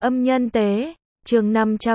Âm nhân tế, chương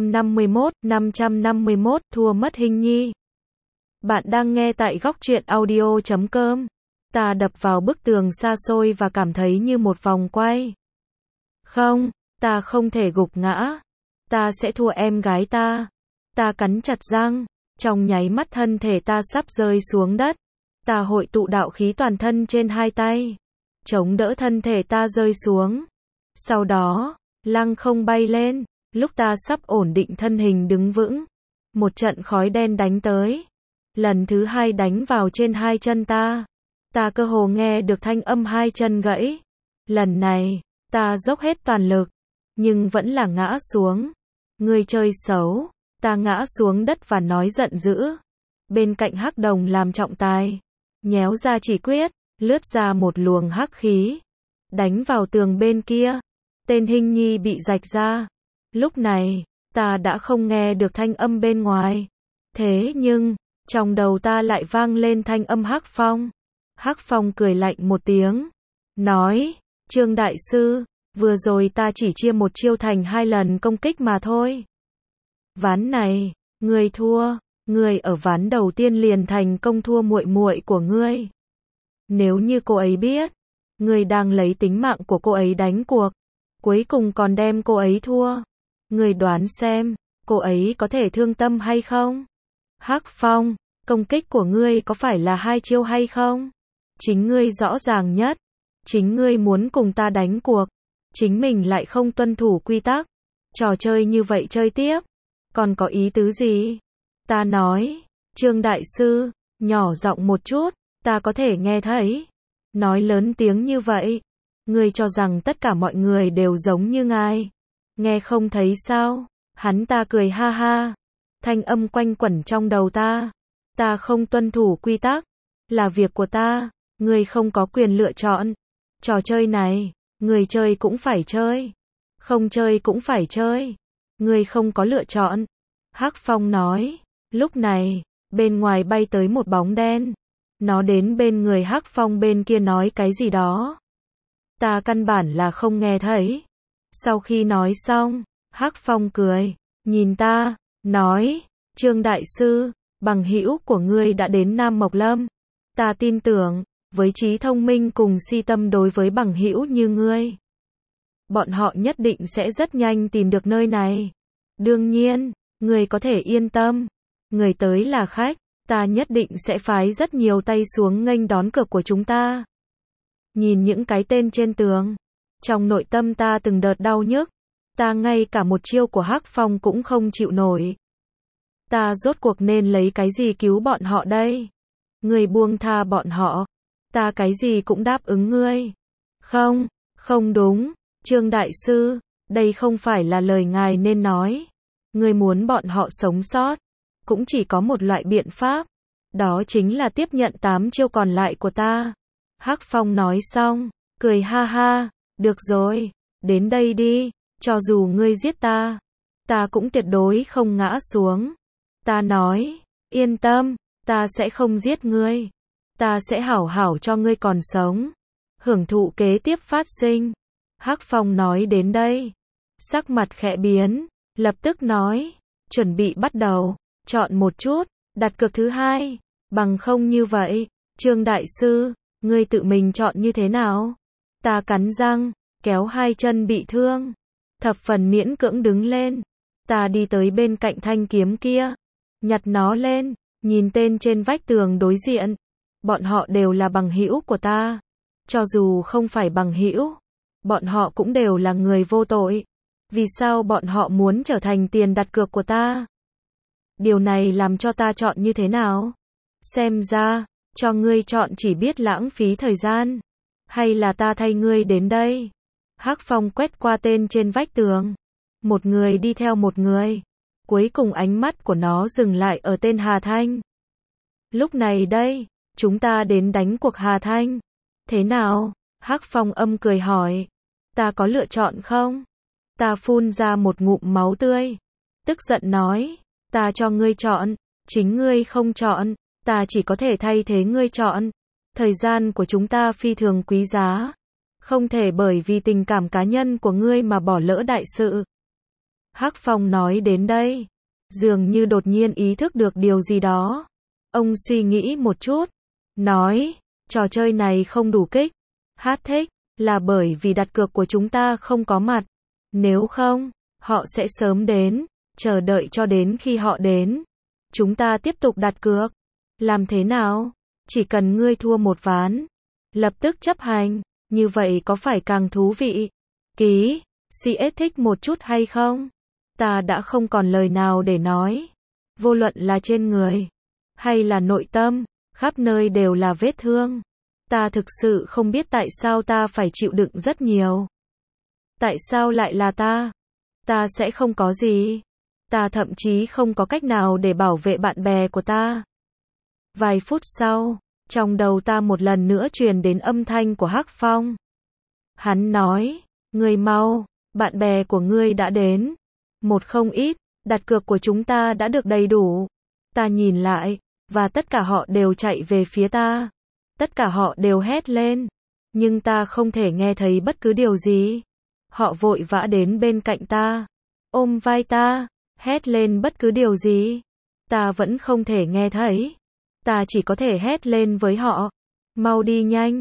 551, thua mất hình nhi. Bạn đang nghe tại góc truyện audio.com. Ta đập vào bức tường xa xôi và cảm thấy như một vòng quay. Không, ta không thể gục ngã. Ta sẽ thua em gái ta. Ta cắn chặt răng, trong nháy mắt thân thể ta sắp rơi xuống đất. Ta hội tụ đạo khí toàn thân trên hai tay, chống đỡ thân thể ta rơi xuống. Sau đó, lăng không bay lên, lúc ta sắp ổn định thân hình đứng vững, một trận khói đen đánh tới. Lần thứ hai đánh vào trên hai chân ta. Ta cơ hồ nghe được thanh âm hai chân gãy. Lần này, ta dốc hết toàn lực, nhưng vẫn là ngã xuống. Ngươi chơi xấu. Ta ngã xuống đất và nói giận dữ. Bên cạnh hắc đồng làm trọng tài, nhéo ra chỉ quyết, lướt ra một luồng hắc khí, đánh vào tường bên kia. Tên hình nhi bị rạch ra. Lúc này, ta đã không nghe được thanh âm bên ngoài. Thế nhưng, trong đầu ta lại vang lên thanh âm Hắc Phong. Hắc Phong cười lạnh một tiếng, nói, Trương Đại Sư, vừa rồi ta chỉ chia một chiêu thành hai lần công kích mà thôi. Ván này, ngươi thua, ngươi ở ván đầu tiên liền thành công thua muội muội của ngươi. Nếu như cô ấy biết, ngươi đang lấy tính mạng của cô ấy đánh cuộc, cuối cùng còn đem cô ấy thua, ngươi đoán xem, cô ấy có thể thương tâm hay không? Hắc Phong, công kích của ngươi có phải là hai chiêu hay không? Chính ngươi rõ ràng nhất. Chính ngươi muốn cùng ta đánh cuộc, chính mình lại không tuân thủ quy tắc. Trò chơi như vậy chơi tiếp, còn có ý tứ gì? Ta nói, Trương Đại Sư, nhỏ giọng một chút, ta có thể nghe thấy. Nói lớn tiếng như vậy, ngươi cho rằng tất cả mọi người đều giống như ngài, nghe không thấy sao? Hắn ta cười ha ha, thanh âm quanh quẩn trong đầu ta. Ta không tuân thủ quy tắc, là việc của ta, ngươi không có quyền lựa chọn. Trò chơi này, người chơi cũng phải chơi, không chơi cũng phải chơi, ngươi không có lựa chọn. Hắc Phong nói. Lúc này, bên ngoài bay tới một bóng đen. Nó đến bên người Hắc Phong bên kia nói cái gì đó. Ta căn bản là không nghe thấy. Sau khi nói xong, Hắc Phong cười, nhìn ta, nói, Trương Đại Sư, bằng hữu của ngươi đã đến Nam Mộc Lâm. Ta tin tưởng, với trí thông minh cùng si tâm đối với bằng hữu như ngươi, bọn họ nhất định sẽ rất nhanh tìm được nơi này. Đương nhiên, ngươi có thể yên tâm. Người tới là khách, ta nhất định sẽ phái rất nhiều tay xuống nghênh đón cửa của chúng ta. Nhìn những cái tên trên tường, trong nội tâm ta từng đợt đau nhức. Ta ngay cả một chiêu của Hắc Phong cũng không chịu nổi. Ta rốt cuộc nên lấy cái gì cứu bọn họ đây? Ngươi buông tha bọn họ, ta cái gì cũng đáp ứng ngươi. Không, không đúng, Trương Đại Sư, đây không phải là lời ngài nên nói. Ngươi muốn bọn họ sống sót, cũng chỉ có một loại biện pháp, đó chính là tiếp nhận 8 chiêu còn lại của ta. Hắc Phong nói xong, cười ha ha, được rồi, đến đây đi, cho dù ngươi giết ta, ta cũng tuyệt đối không ngã xuống. Ta nói, yên tâm, ta sẽ không giết ngươi, ta sẽ hảo hảo cho ngươi còn sống, hưởng thụ kế tiếp phát sinh. Hắc Phong nói đến đây, sắc mặt khẽ biến, lập tức nói, chuẩn bị bắt đầu, chọn một chút, đặt cược thứ hai, bằng không như vậy, Trương Đại Sư, ngươi tự mình chọn như thế nào? Ta cắn răng, kéo hai chân bị thương, thập phần miễn cưỡng đứng lên. Ta đi tới bên cạnh thanh kiếm kia, nhặt nó lên, nhìn tên trên vách tường đối diện. Bọn họ đều là bằng hữu của ta. Cho dù không phải bằng hữu, bọn họ cũng đều là người vô tội. Vì sao bọn họ muốn trở thành tiền đặt cược của ta? Điều này làm cho ta chọn như thế nào? Xem ra, cho ngươi chọn chỉ biết lãng phí thời gian. Hay là ta thay ngươi đến đây? Hắc Phong quét qua tên trên vách tường. Một người đi theo một người. Cuối cùng ánh mắt của nó dừng lại ở tên Hà Thanh. Lúc này đây, chúng ta đến đánh cuộc Hà Thanh. Thế nào? Hắc Phong âm cười hỏi. Ta có lựa chọn không? Ta phun ra một ngụm máu tươi. Tức giận nói. Ta cho ngươi chọn. Chính ngươi không chọn. Ta chỉ có thể thay thế ngươi chọn. Thời gian của chúng ta phi thường quý giá. Không thể bởi vì tình cảm cá nhân của ngươi mà bỏ lỡ đại sự. Hắc Phong nói đến đây, dường như đột nhiên ý thức được điều gì đó. Ông suy nghĩ một chút, nói, trò chơi này không đủ kích thích, là bởi vì đặt cược của chúng ta không có mặt. Nếu không, họ sẽ sớm đến, chờ đợi cho đến khi họ đến. Chúng ta tiếp tục đặt cược. Làm thế nào? Chỉ cần ngươi thua một ván, lập tức chấp hành, như vậy có phải càng thú vị? Ký, CS thích một chút hay không? Ta đã không còn lời nào để nói. Vô luận là trên người, hay là nội tâm, khắp nơi đều là vết thương. Ta thực sự không biết tại sao ta phải chịu đựng rất nhiều. Tại sao lại là ta? Ta sẽ không có gì. Ta thậm chí không có cách nào để bảo vệ bạn bè của ta. Vài phút sau, trong đầu ta một lần nữa truyền đến âm thanh của Hắc Phong. Hắn nói, ngươi mau, bạn bè của ngươi đã đến. Một không ít, đặt cược của chúng ta đã được đầy đủ. Ta nhìn lại, và tất cả họ đều chạy về phía ta. Tất cả họ đều hét lên, nhưng ta không thể nghe thấy bất cứ điều gì. Họ vội vã đến bên cạnh ta, ôm vai ta, hét lên bất cứ điều gì. Ta vẫn không thể nghe thấy. Ta chỉ có thể hét lên với họ, mau đi nhanh,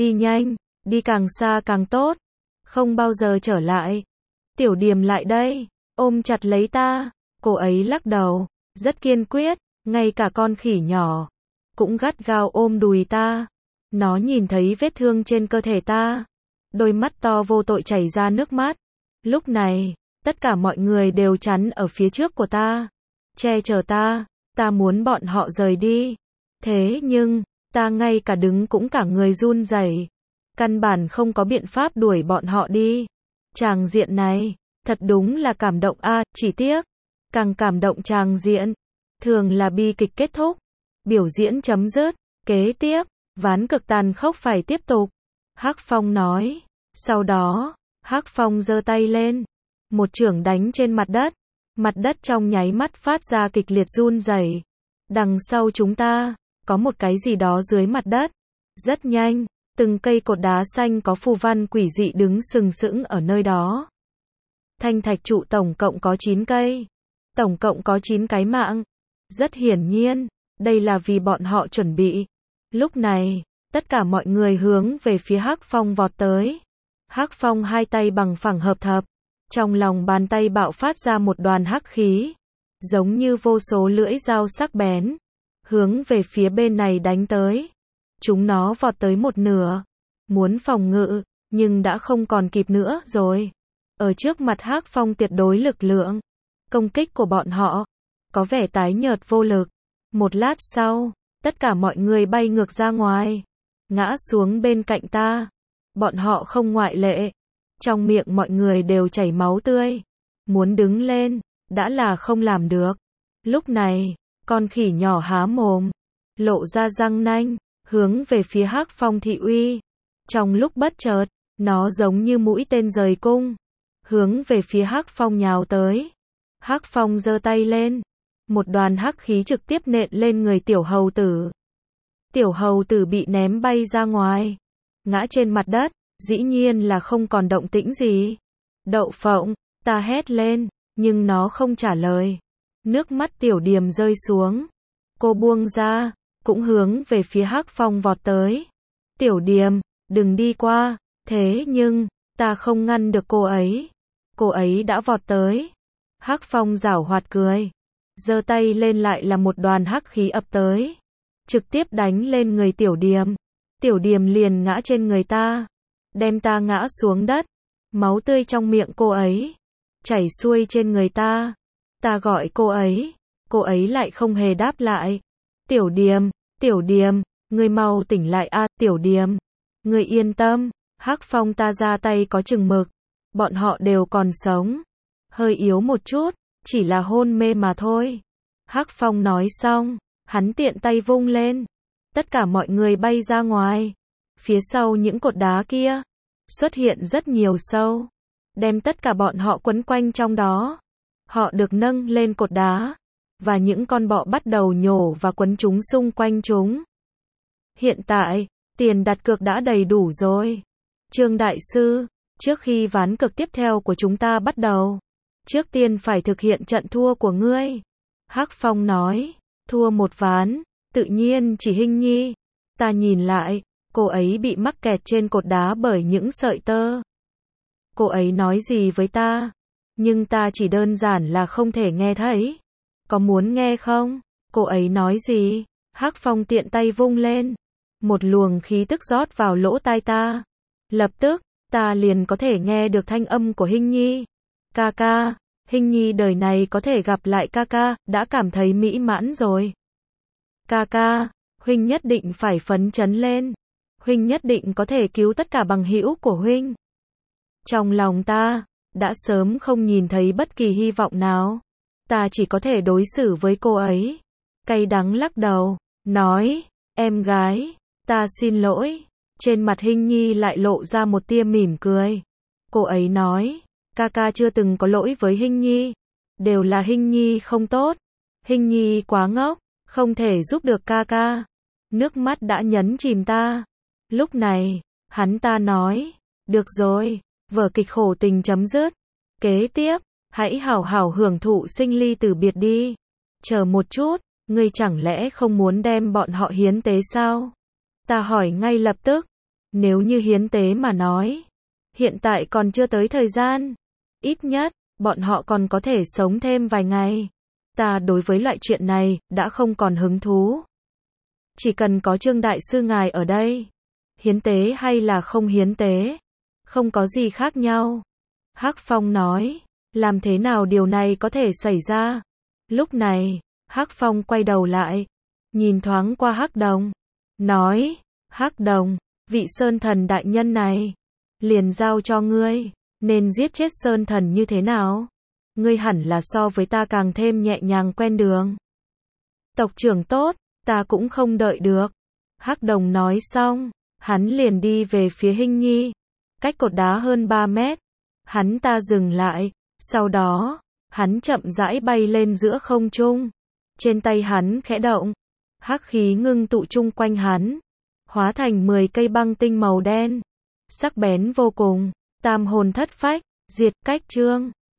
đi càng xa càng tốt, không bao giờ trở lại. Tiểu Điềm lại đây, ôm chặt lấy ta, cô ấy lắc đầu, rất kiên quyết, ngay cả con khỉ nhỏ cũng gắt gao ôm đùi ta. Nó nhìn thấy vết thương trên cơ thể ta, đôi mắt to vô tội chảy ra nước mắt. Lúc này, tất cả mọi người đều chắn ở phía trước của ta, che chở ta. Ta muốn bọn họ rời đi. Thế nhưng, ta ngay cả đứng cũng cả người run rẩy, căn bản không có biện pháp đuổi bọn họ đi. Tràng diện này, thật đúng là cảm động a, chỉ tiếc, càng cảm động tràng diện, thường là bi kịch kết thúc, biểu diễn chấm dứt, kế tiếp, ván cực tàn khốc phải tiếp tục. Hắc Phong nói, sau đó, Hắc Phong giơ tay lên, một chưởng đánh trên mặt đất trong nháy mắt phát ra kịch liệt run rẩy. Đằng sau chúng ta, có một cái gì đó dưới mặt đất. Rất nhanh, từng cây cột đá xanh có phù văn quỷ dị đứng sừng sững ở nơi đó. Thanh thạch trụ tổng cộng có 9 cây. Tổng cộng có 9 cái mạng. Rất hiển nhiên, đây là vì bọn họ chuẩn bị. Lúc này, tất cả mọi người hướng về phía Hắc Phong vọt tới. Hắc Phong hai tay bằng phẳng hợp thập. Trong lòng bàn tay bạo phát ra một đoàn hắc khí, giống như vô số lưỡi dao sắc bén, hướng về phía bên này đánh tới. Chúng nó vọt tới một nửa, muốn phòng ngự, nhưng đã không còn kịp nữa rồi. Ở trước mặt Hắc Phong tuyệt đối lực lượng, công kích của bọn họ có vẻ tái nhợt vô lực. Một lát sau, tất cả mọi người bay ngược ra ngoài, ngã xuống bên cạnh ta. Bọn họ không ngoại lệ. Trong miệng mọi người đều chảy máu tươi. Muốn đứng lên, đã là không làm được. Lúc này, con khỉ nhỏ há mồm, lộ ra răng nanh, hướng về phía Hắc Phong thị uy. Trong lúc bất chợt, nó giống như mũi tên rời cung, hướng về phía Hắc Phong nhào tới. Hắc Phong giơ tay lên, một đoàn hắc khí trực tiếp nện lên người tiểu hầu tử. Tiểu hầu tử bị ném bay ra ngoài, ngã trên mặt đất, dĩ nhiên là không còn động tĩnh gì. Đậu phộng, ta hét lên, nhưng nó không trả lời. Nước mắt Tiểu Điềm rơi xuống. Cô buông ra, cũng hướng về phía Hắc Phong vọt tới. Tiểu Điềm, đừng đi qua. Thế nhưng, ta không ngăn được cô ấy. Cô ấy đã vọt tới. Hắc Phong giảo hoạt cười, giơ tay lên lại là một đoàn hắc khí ập tới, trực tiếp đánh lên người Tiểu Điềm. Tiểu Điềm liền ngã trên người ta, đem ta ngã xuống đất. Máu tươi trong miệng cô ấy chảy xuôi trên người ta. Ta gọi cô ấy lại không hề đáp lại. Tiểu Điềm, ngươi mau tỉnh lại a, Tiểu Điềm. Ngươi yên tâm, Hắc Phong ta ra tay có chừng mực. Bọn họ đều còn sống. Hơi yếu một chút, chỉ là hôn mê mà thôi. Hắc Phong nói xong, hắn tiện tay vung lên. Tất cả mọi người bay ra ngoài. Phía sau những cột đá kia, xuất hiện rất nhiều sâu, đem tất cả bọn họ quấn quanh trong đó. Họ được nâng lên cột đá, và những con bọ bắt đầu nhổ và quấn chúng xung quanh chúng. Hiện tại, tiền đặt cược đã đầy đủ rồi. Trương Đại Sư, trước khi ván cược tiếp theo của chúng ta bắt đầu, trước tiên phải thực hiện trận thua của ngươi. Hắc Phong nói, thua một ván, tự nhiên chỉ Hinh Nhi. Ta nhìn lại, cô ấy bị mắc kẹt trên cột đá bởi những sợi tơ. Cô ấy nói gì với ta? Nhưng ta chỉ đơn giản là không thể nghe thấy. Có muốn nghe không? Cô ấy nói gì? Hắc Phong tiện tay vung lên. Một luồng khí tức rót vào lỗ tai ta. Lập tức, ta liền có thể nghe được thanh âm của Hinh Nhi. Ca ca, Hinh Nhi đời này có thể gặp lại ca ca, đã cảm thấy mỹ mãn rồi. Ca ca, huynh nhất định phải phấn chấn lên. Huynh nhất định có thể cứu tất cả bằng hữu của huynh. Trong lòng ta, đã sớm không nhìn thấy bất kỳ hy vọng nào. Ta chỉ có thể đối xử với cô ấy. Cay đắng lắc đầu, nói, em gái, ta xin lỗi. Trên mặt Hinh Nhi lại lộ ra một tia mỉm cười. Cô ấy nói, ca ca chưa từng có lỗi với Hinh Nhi. Đều là Hinh Nhi không tốt. Hinh Nhi quá ngốc, không thể giúp được ca ca. Nước mắt đã nhấn chìm ta. Lúc này, hắn ta nói, được rồi, vở kịch khổ tình chấm dứt. Kế tiếp, hãy hảo hảo hưởng thụ sinh ly tử biệt đi. Chờ một chút, ngươi chẳng lẽ không muốn đem bọn họ hiến tế sao? Ta hỏi ngay lập tức, nếu như hiến tế mà nói, hiện tại còn chưa tới thời gian. Ít nhất, bọn họ còn có thể sống thêm vài ngày. Ta đối với loại chuyện này, đã không còn hứng thú. Chỉ cần có Trương Đại Sư ngài ở đây, hiến tế hay là không hiến tế, không có gì khác nhau. Hắc Phong nói, làm thế nào điều này có thể xảy ra? Lúc này, Hắc Phong quay đầu lại, nhìn thoáng qua Hắc Đồng, nói, Hắc Đồng, vị Sơn Thần đại nhân này, liền giao cho ngươi, nên giết chết Sơn Thần như thế nào? Ngươi hẳn là so với ta càng thêm nhẹ nhàng quen đường. Tộc trưởng tốt, ta cũng không đợi được. Hắc Đồng nói xong, hắn liền đi về phía Hinh Nhi, cách cột đá hơn 3 mét. Hắn ta dừng lại, sau đó, hắn chậm rãi bay lên giữa không trung. Trên tay hắn khẽ động, hắc khí ngưng tụ chung quanh hắn, hóa thành 10 cây băng tinh màu đen, sắc bén vô cùng. Tam hồn thất phách, diệt cách chương.